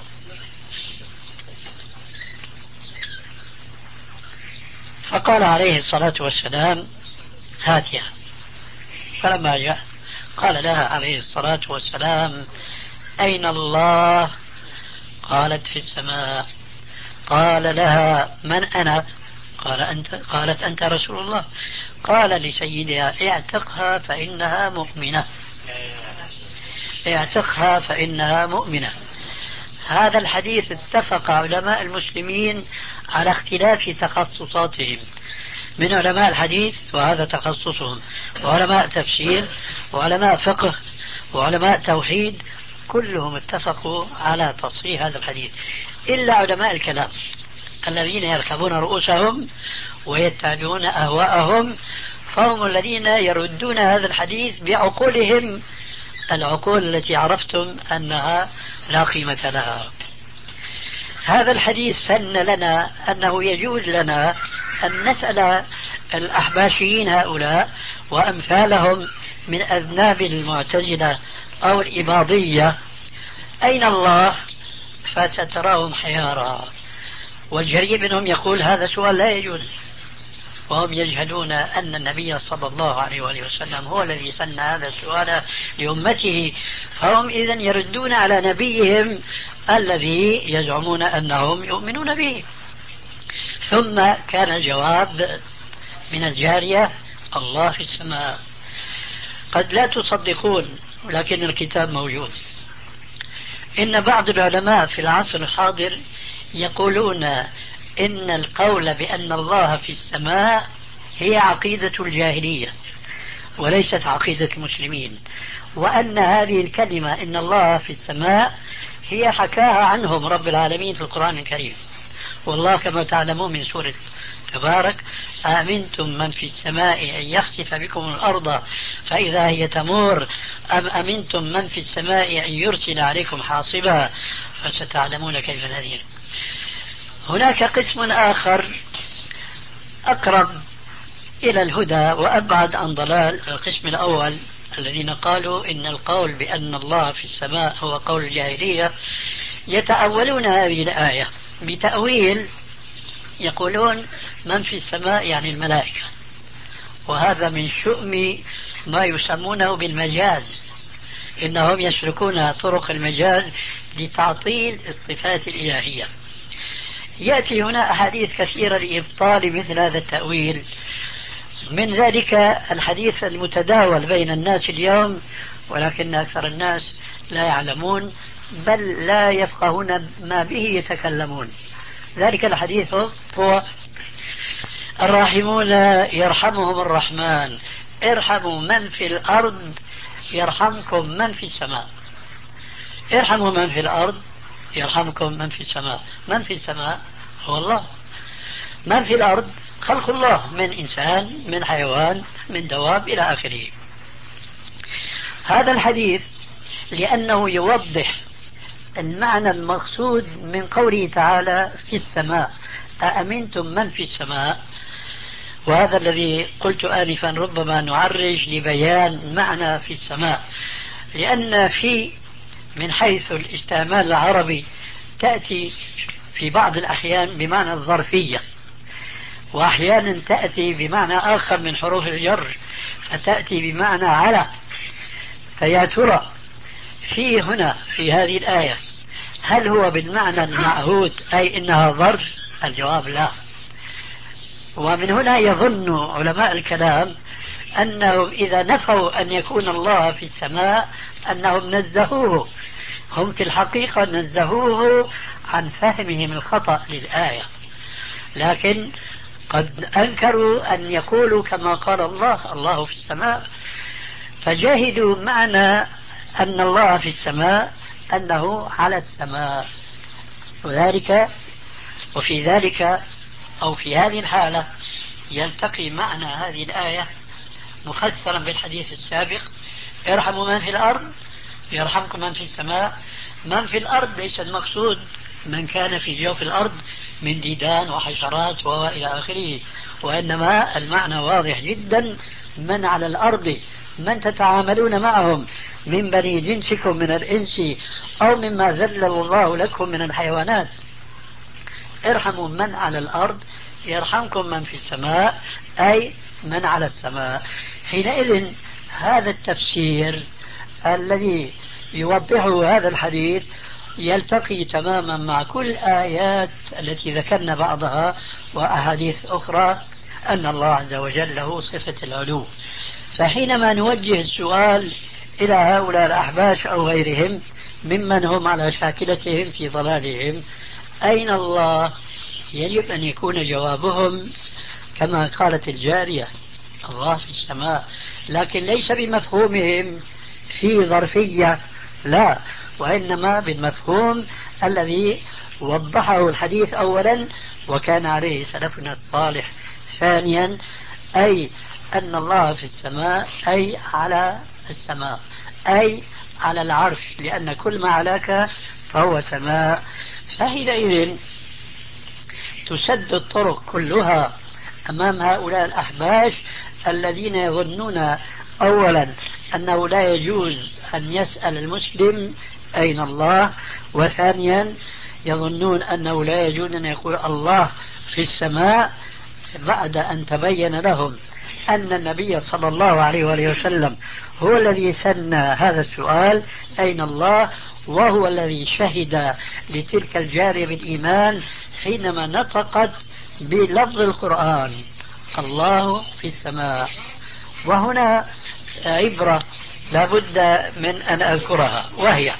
[SPEAKER 4] فقال عليه الصلاة والسلام: هاتها. فلما جاء قال لها عليه الصلاة والسلام: أين الله؟ قالت: في السماء. قال لها: من أنا؟ قال أنت. قالت: أنت رسول الله. قال لسيدها: اعتقها فإنها مؤمنة، اعتقها فإنها مؤمنة. هذا الحديث اتفق علماء المسلمين على اختلاف تخصصاتهم، من علماء الحديث وهذا تخصصهم، وعلماء تفسير، وعلماء فقه، وعلماء توحيد، كلهم اتفقوا على تصحيح هذا الحديث، إلا علماء الكلام الذين يركبون رؤوسهم ويتبعون أهواءهم، فهم الذين يردون هذا الحديث بعقولهم، العقول التي عرفتم أنها لا قيمة لها. هذا الحديث سن لنا أنه يجوز لنا أن نسأل الأحباشيين هؤلاء وأمثالهم من أذناب المعتزلة أو الإباضية: أين الله؟ فستراهم حيارى. والجريء منهم يقول هذا سؤال لا يجوز، وهم يجهلون أن النبي صلى الله عليه وآله وسلم هو الذي سن هذا السؤال لأمته، فهم إذن يردون على نبيهم الذي يزعمون أنهم يؤمنون به. ثم كان الجواب من الجارية: الله في السماء. قد لا تصدقون، لكن الكتاب موجود. إن بعض العلماء في العصر الحاضر يقولون إن القول بأن الله في السماء هي عقيدة الجاهلية وليست عقيدة المسلمين، وأن هذه الكلمة إن الله في السماء هي حكاها عنهم رب العالمين في القرآن الكريم. والله كما تعلمون من سورة تبارك: أأمنتم من في السماء أن يخسف بكم الأرض فإذا هي تمور أم أمنتم من في السماء أن يرسل عليكم حاصبا فستعلمون كيف نذير. هناك قسم آخر أقرب إلى الهدى وأبعد عن ضلال، القسم الأول الذين قالوا إن القول بأن الله في السماء هو قول الجاهلية، يتأولون هذه الآية بتأويل، يقولون من في السماء يعني الملائكة، وهذا من شؤم ما يسمونه بالمجاز، إنهم يسلكون طرق المجاز لتعطيل الصفات الإلهية. يأتي هنا أحاديث كثيرة لإبطال مثل هذا التأويل، من ذلك الحديث المتداول بين الناس اليوم، ولكن أكثر الناس لا يعلمون بل لا يفقهون ما به يتكلمون. ذلك الحديث هو: الراحمون يرحمهم الرحمن، ارحموا من في الأرض يرحمكم من في السماء. ارحموا من في الأرض يرحمكم من في السماء. من في السماء هو الله، من في الأرض خلق الله من إنسان من حيوان من دواب إلى آخره. هذا الحديث لأنه يوضح المعنى المقصود من قوله تعالى في السماء، أأمنتم من في السماء، وهذا الذي قلت آنفا ربما نعرج لبيان معنى في السماء، لأن في من حيث الاستعمال العربي تأتي في بعض الأحيان بمعنى الظرفية، وأحيانا تأتي بمعنى آخر من حروف الجر فتأتي بمعنى على. فيا ترى في هنا في هذه الآية هل هو بالمعنى المعهود أي إنها ظرف؟ الجواب لا. ومن هنا يظن علماء الكلام أنهم إذا نفوا أن يكون الله في السماء أنهم نزهوه، هم في الحقيقة نزهوه عن فهمهم الخطأ للآية، لكن قد أنكروا أن يقولوا كما قال الله الله في السماء، فجاهدوا معنى أن الله في السماء أنه على السماء. وذلك وفي ذلك أو في هذه الحالة يلتقي معنى هذه الآية مفسرا بالحديث السابق: ارحموا من في الأرض يرحمكم من في السماء. من في الأرض ليس المقصود من كان في جوف الأرض من ديدان وحشرات وإلى آخره، وإنما المعنى واضح جدا: من على الأرض، من تتعاملون معهم من بني جنسكم من الإنس أو مما ذلل الله لكم من الحيوانات. ارحموا من على الأرض يرحمكم من في السماء، أي من على السماء. حينئذ هذا التفسير الذي يوضحه هذا الحديث يلتقي تماما مع كل الآيات التي ذكرنا بعضها وأحاديث أخرى أن الله عز وجل له صفة العلو. فحينما نوجه السؤال إلى هؤلاء الأحباش أو غيرهم ممن هم على شاكلتهم في ضلالهم: أين الله؟ يجب أن يكون جوابهم كما قالت الجارية: الله في السماء، لكن ليس بمفهومهم في ظرفية، لا، وإنما بالمفهوم الذي وضحه الحديث أولا وكان عليه سلفنا الصالح. ثانيا أي أن الله في السماء أي على السماء، أي على العرش، لأن كل ما علاك فهو سماء. فحينئذ تسد الطرق كلها أمام هؤلاء الأحباش الذين يظنون أولا أنه لا يجوز أن يسأل المسلم أين الله، وثانيا يظنون أنه لا يجوز أن يقول الله في السماء بعد أن تبين لهم أن النبي صلى الله عليه وآله وسلم هو الذي سن هذا السؤال أين الله، وهو الذي شهد لتلك الجارية بالإيمان حينما نطقت بلفظ القرآن: الله في السماء. وهنا عبرة لابد من أن أذكرها، وهي: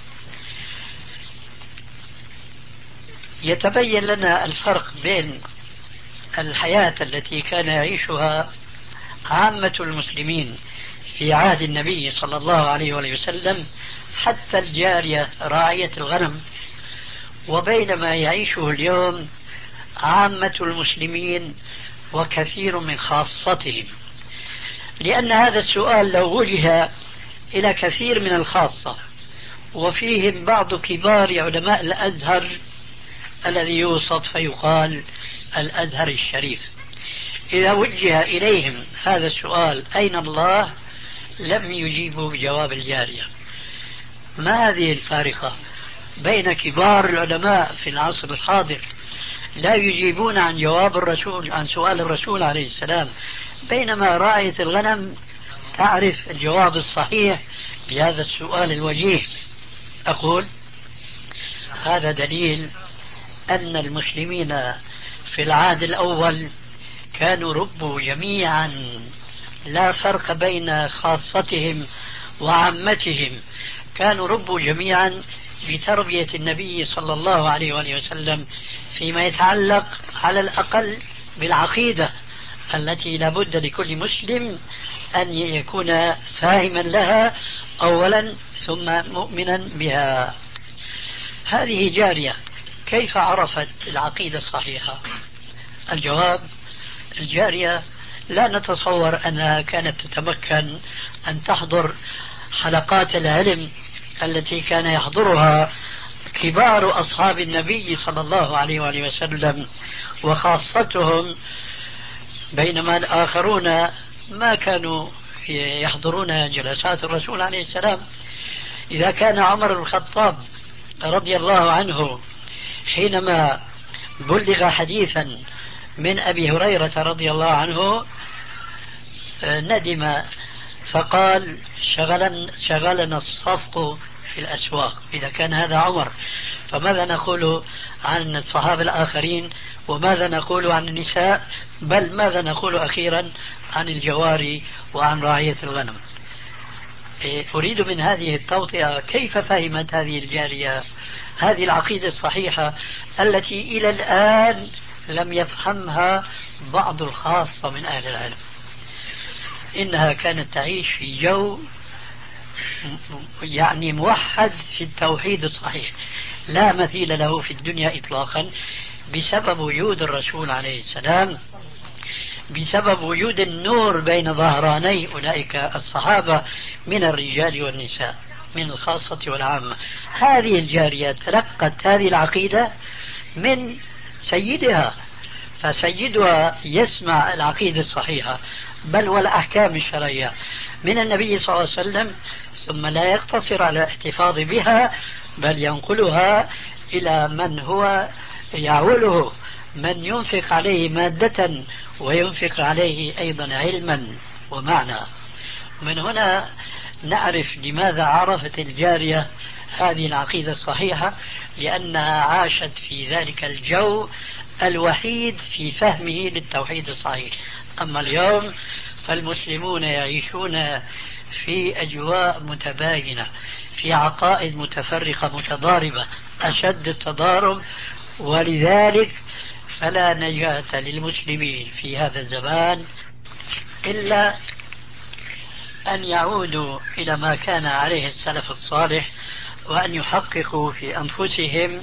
[SPEAKER 4] يتبين لنا الفرق بين الحياة التي كان يعيشها عامة المسلمين في عهد النبي صلى الله عليه وسلم حتى الجارية راعية الغنم، وبين ما يعيشه اليوم عامة المسلمين وكثير من خاصتهم. لأن هذا السؤال لو وجه إلى كثير من الخاصة وفيهم بعض كبار علماء الأزهر الذي يوصف فيقال الأزهر الشريف، إذا وجه إليهم هذا السؤال أين الله لم يجيبوا بجواب الجارية. ما هذه الفارقة بين كبار العلماء في العصر الحاضر لا يجيبون عن جواب الرسول عن سؤال الرسول عليه السلام، بينما راعية الغنم تعرف الجواب الصحيح بهذا السؤال الوجيه أقول هذا دليل أن المسلمين في العهد الأول كانوا ربوا جميعا، لا فرق بين خاصتهم وعامتهم، كانوا ربوا جميعا بتربية النبي صلى الله عليه وآله وسلم فيما يتعلق على الأقل بالعقيدة التي لابد لكل مسلم أن يكون فاهما لها أولا ثم مؤمنا بها. هذه جارية كيف عرفت العقيدة الصحيحة؟ الجواب: الجارية لا نتصور أنها كانت تتمكن أن تحضر حلقات العلم التي كان يحضرها كبار أصحاب النبي صلى الله عليه وآله وسلم وخاصتهم، بينما الآخرون ما كانوا يحضرون جلسات الرسول عليه السلام. إذا كان عمر بن الخطاب رضي الله عنه حينما بلغ حديثا من أبي هريرة رضي الله عنه ندم فقال شغلنا, شغلنا الصفق في الأسواق، إذا كان هذا عمر فماذا نقول عن الصحابة الآخرين، وماذا نقول عن النساء، بل ماذا نقول أخيرا عن الجواري وعن رعية الغنم؟ أريد من هذه التوطئة كيف فهمت هذه الجارية هذه العقيدة الصحيحة التي إلى الآن لم يفهمها بعض الخاصة من أهل العلم. إنها كانت تعيش في جو يعني موحد في التوحيد الصحيح لا مثيل له في الدنيا إطلاقا، بسبب وجود الرسول عليه السلام، بسبب وجود النور بين ظهراني أولئك الصحابة من الرجال والنساء، من الخاصة والعامة. هذه الجارية تلقت هذه العقيدة من سيدها، فسيدها يسمع العقيدة الصحيحة بل والأحكام الشرعية من النبي صلى الله عليه وسلم، ثم لا يقتصر على الاحتفاظ بها بل ينقلها إلى من هو يعوله، من ينفق عليه مادة وينفق عليه أيضا علما ومعنى. من هنا نعرف لماذا عرفت الجارية هذه العقيدة الصحيحة، لأنها عاشت في ذلك الجو الوحيد في فهمه للتوحيد الصحيح. أما اليوم فالمسلمون يعيشون في أجواء متباينة، في عقائد متفرقة متضاربة أشد التضارب، ولذلك فلا نجاة للمسلمين في هذا الزمان إلا أن يعودوا إلى ما كان عليه السلف الصالح، وأن يحققوا في أنفسهم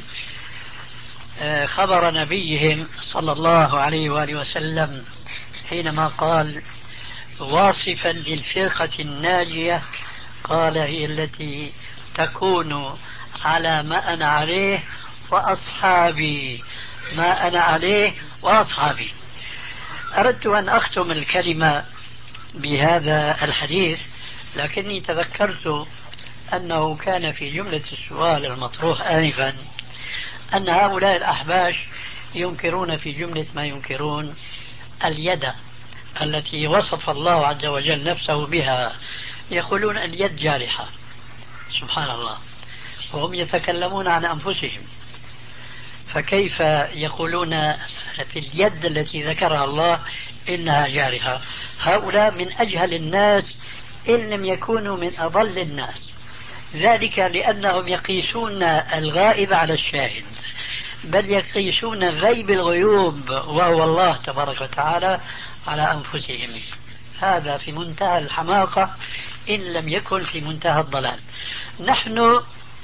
[SPEAKER 4] خبر نبيهم صلى الله عليه وآله وسلم حينما قال واصفا للفرقة الناجية قال هي التي تكون على ما أنا عليه وأصحابي، ما أنا عليه وأصحابي. أردت أن أختم الكلمة بهذا الحديث، لكني تذكرت أنه كان في جملة السؤال المطروح آنفا أن هؤلاء الأحباش ينكرون في جملة ما ينكرون اليد التي وصف الله عز وجل نفسه بها، يقولون اليد جارحة. سبحان الله، وهم يتكلمون عن أنفسهم، فكيف يقولون في اليد التي ذكرها الله إنها جارحة؟ هؤلاء من أجهل الناس إن لم يكونوا من أضل الناس، ذلك لأنهم يقيسون الغائب على الشاهد، بل يقيسون غيب الغيوب وهو الله تبارك وتعالى على أنفسهم. هذا في منتهى الحماقة إن لم يكن في منتهى الضلال. نحن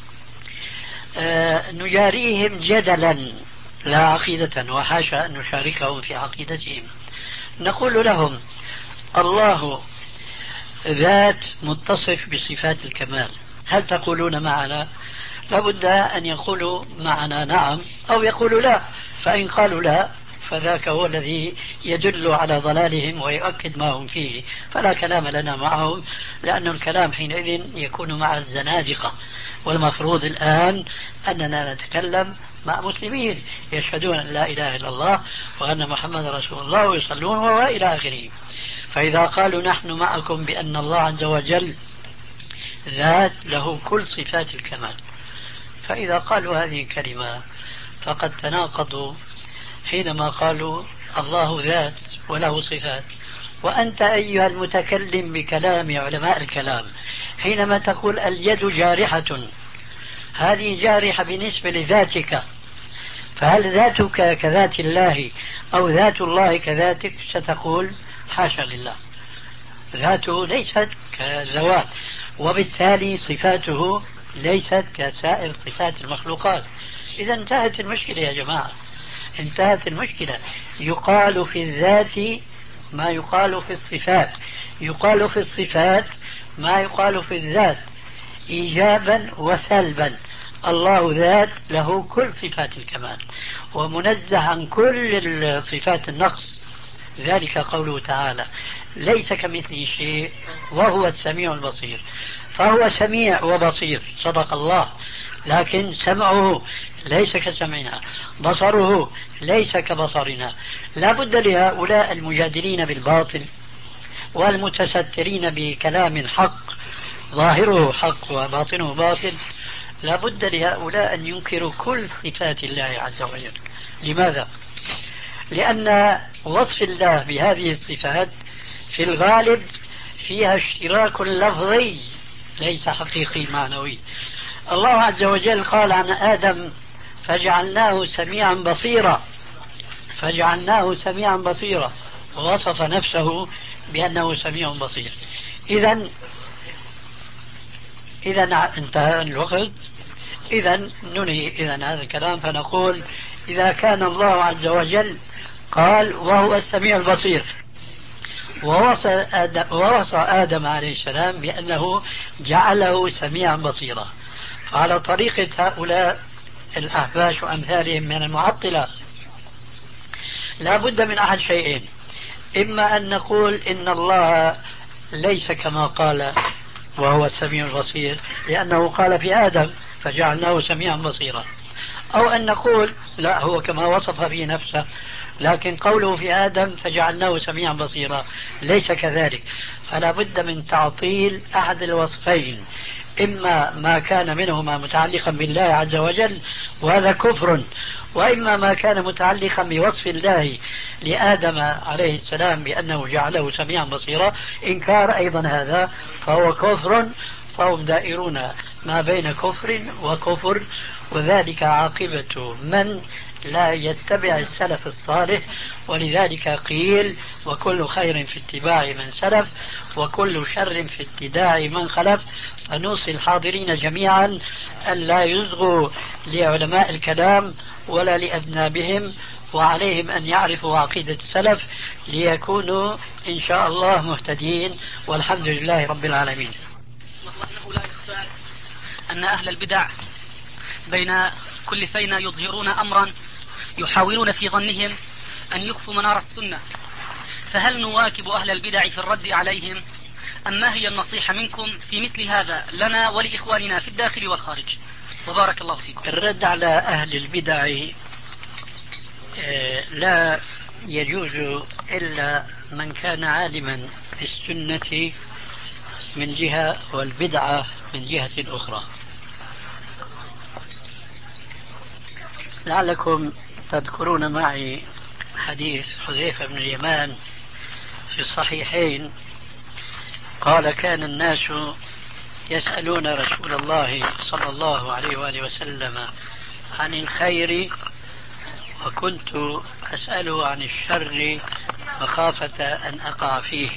[SPEAKER 4] آه نجاريهم جدلا لا عقيدة، وحاشا أن نشاركهم في عقيدتهم. نقول لهم الله ذات متصف بصفات الكمال، هل تقولون معنا؟ لابد أن يقولوا معنا نعم أو يقولوا لا، فإن قالوا لا فذاك هو الذي يدل على ضلالهم ويؤكد ما هم فيه، فلا كلام لنا معهم، لأن الكلام حينئذ يكون مع الزنادقة، والمفروض الآن أننا نتكلم مع مسلمين يشهدون أن لا إله إلا الله وأن محمد رسول الله ويصلون وإلى آخره. فإذا قالوا نحن معكم بأن الله عز وجل ذات له كل صفات الكمال. فإذا قالوا هذه الكلمة فقد تناقضوا حينما قالوا الله ذات وله صفات. وأنت أيها المتكلم بكلام علماء الكلام حينما تقول اليد جارحة، هذه جارحة بالنسبة لذاتك، فهل ذاتك كذات الله أو ذات الله كذاتك؟ ستقول حاشا لله، ذاته ليست كذوات، وبالتالي صفاته ليست كسائر صفات المخلوقات. إذا انتهت المشكلة يا جماعة، انتهت المشكلة. يقال في الذات ما يقال في الصفات، يقال في الصفات ما يقال في الذات، إيجابا وسلبا. الله ذات له كل صفات الكمال ومنزه عن كل صفات النقص، ذلك قوله تعالى ليس كمثله شيء وهو السميع البصير. فهو سميع وبصير صدق الله، لكن سمعه ليس كسمعنا، بصره ليس كبصرنا. لا بد لهؤلاء المجادلين بالباطل والمتسترين بكلام حق ظاهره حق وباطنه باطل، لا بد لهؤلاء أن ينكروا كل صفات الله عز وجل. لماذا؟ لأن وصف الله بهذه الصفات في الغالب فيها اشتراك لفظي ليس حقيقي معنوي. الله عز وجل قال عن آدم فجعلناه سميعا بصيرا، فجعلناه سميعا بصيرا، ووصف نفسه بأنه سميع بصير. إذن إذا انتهى الوقت، إذا ننهي إذن هذا الكلام فنقول إذا كان الله عز وجل قال وهو السميع البصير، ووصى آدم, ووصى آدم عليه السلام بأنه جعله سميعا بصيرا، على طريقة هؤلاء الأحباش وأمثالهم من المعطلة لا بد من أحد شيئين: إما أن نقول إن الله ليس كما قال وهو السميع البصير لأنه قال في آدم فجعلناه سميعا بصيرا، أو أن نقول لا، هو كما وصف به نفسه لكن قوله في آدم فجعلناه سميعا بصيرا ليس كذلك. فلا بد من تعطيل أحد الوصفين، إما ما كان منهما متعلقا بالله عز وجل وهذا كفر، وإما ما كان متعلقا بوصف الله لآدم عليه السلام بأنه جعله سميعا بصيرا إنكار أيضا هذا فهو كفر. فهم دائرون ما بين كفر وكفر، وذلك عاقبة من لا يتبع السلف الصالح. ولذلك قيل وكل خير في اتباع من سلف وكل شر في ابتداع من خلف. فنوصي الحاضرين جميعا أن لا يصغوا لعلماء الكلام ولا لأذنابهم، وعليهم أن يعرفوا عقيدة السلف ليكونوا إن شاء الله مهتدين، والحمد لله رب العالمين.
[SPEAKER 3] وأنه لا يخفى أن أهل البدع بين كل فينا يظهرون أمرا يحاولون في ظنهم أن يخفوا منار السنة، فهل نواكب أهل البدع في الرد عليهم، أم ما هي النصيحة منكم في مثل هذا لنا ولإخواننا في الداخل والخارج؟ وبارك الله فيكم.
[SPEAKER 4] الرد على أهل البدع لا يجوز إلا من كان عالما بالسنة من جهة والبدعة من جهة أخرى. لعلكم تذكرون معي حديث حذيفة بن اليمان في الصحيحين قال كان الناس يسألون رسول الله صلى الله عليه وآله وسلم عن الخير وكنت أسأله عن الشر مخافة أن أقع فيه.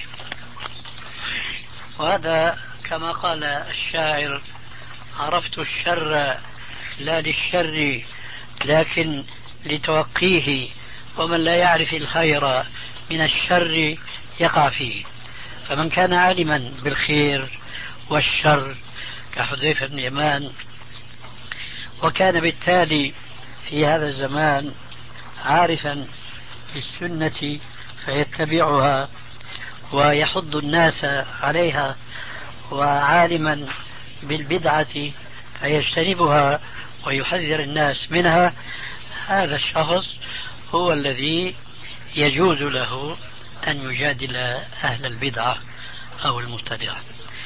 [SPEAKER 4] وهذا كما قال الشاعر عرفت الشر لا للشر لكن لتوقيه، ومن لا يعرف الخير من الشر يقع فيه. فمن كان عالما بالخير والشر كحذيفة بن اليمان وكان بالتالي في هذا الزمان عارفا بالسنة فيتبعها ويحض الناس عليها، وعالما بالبدعة فيجتنبها ويحذر الناس منها، هذا الشخص هو الذي يجوز له أن يجادل أهل البدعة أو المبتدعة.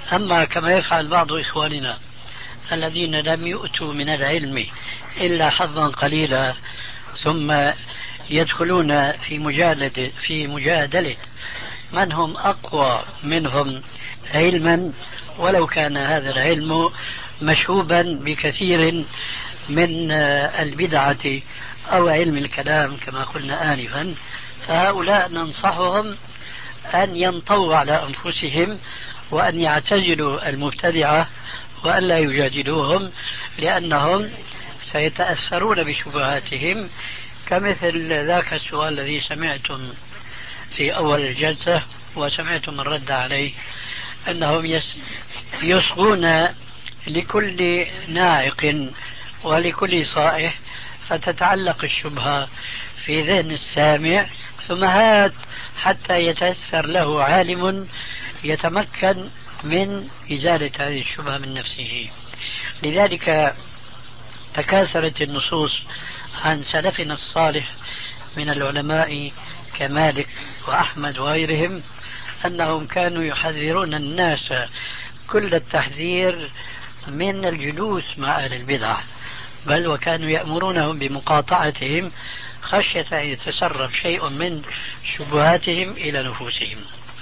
[SPEAKER 4] أما كما يفعل بعض إخواننا الذين لم يؤتوا من العلم إلا حظا قليلا ثم يدخلون في مجادلة في مجادلة من هم أقوى منهم علما، ولو كان هذا العلم مشوبا بكثير من البدعة أو علم الكلام كما قلنا آنفا، فهؤلاء ننصحهم أن ينطوا على أنفسهم وأن يعتزلوا المبتدعة وأن لا يجادلوهم، لأنهم سيتأثرون بشبهاتهم، كمثل ذاك السؤال الذي سمعتم في أول الجلسة وسمعتم الرد عليه، أنهم يصغون لكل ناعق ولكل صائح، فتتعلق الشبهة في ذهن السامع، ثم هات حتى يتأثر له عالم يتمكن من إزالة هذه الشبهة من نفسه. لذلك تكاثرت النصوص عن سلفنا الصالح من العلماء كمالك وأحمد وغيرهم أنهم كانوا يحذرون الناس كل التحذير من الجلوس مع أهل البدع، بل وكانوا يأمرونهم بمقاطعتهم خشية أن يتسرب شيء من شبهاتهم إلى نفوسهم.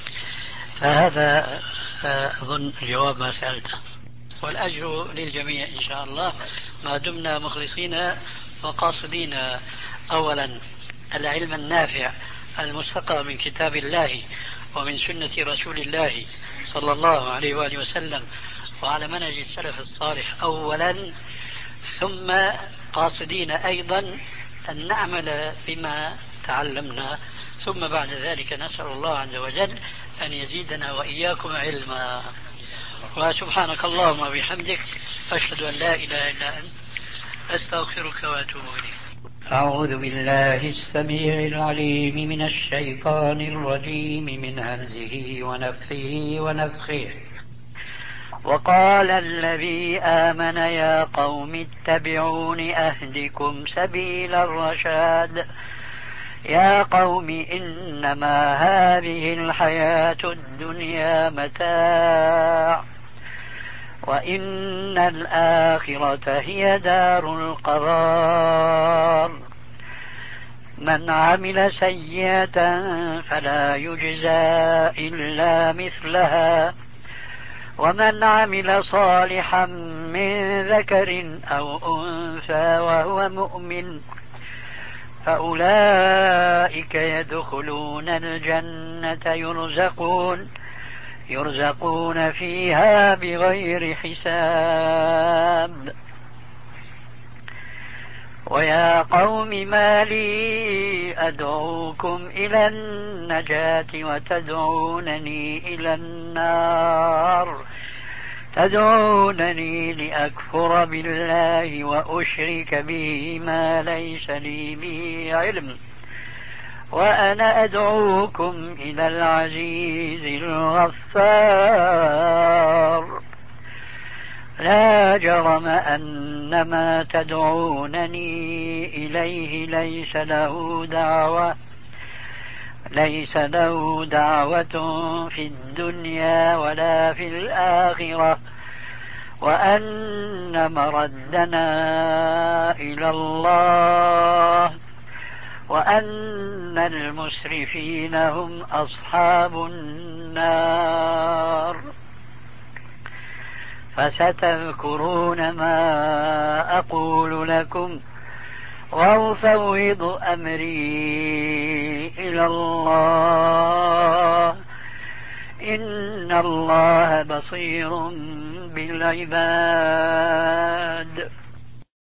[SPEAKER 4] فهذا أظن جواب ما سألته، والأجر للجميع إن شاء الله ما دمنا مخلصين وقاصدين أولا العلم النافع المستقى من كتاب الله ومن سنة رسول الله صلى الله عليه وآله وسلم وعلى منهج السلف الصالح أولا، ثم قاصدين أيضا أن نعمل بما تعلمنا، ثم بعد ذلك نسأل الله عز وجل أن يزيدنا وإياكم علما. وسبحانك اللهم وبحمدك أشهد أن لا إله إلا أنت أستغفرك وأتوب إليك.
[SPEAKER 5] أعوذ بالله السميع العليم من الشيطان الرجيم من همزه ونفخه ونفخه. وقال الذي آمن يا قوم اتبعون أهدكم سبيل الرشاد يا قوم إنما هذه الحياة الدنيا متاع وإن الآخرة هي دار القرار من عمل سيئة فلا يجزى إلا مثلها ومن عمل صالحا من ذكر أو أنثى وهو مؤمن فأولئك يدخلون الجنة يرزقون يرزقون فيها بغير حساب. ويا قوم ما لي أدعوكم إلى النجاة وتدعونني إلى النار تدعونني لأكفر بالله وأشرك به ما ليس لي به علم وأنا أدعوكم إلى العزيز الغفار لا جرم أن ما تدعونني إليه ليس له دعوة ليس له دعوة في الدنيا ولا في الآخرة وأن مردنا إلى الله وأن المسرفين هم أصحاب النار. فستذكرون ما أقول لكم وأفوض أمري إلى الله إن الله بصير بالعباد.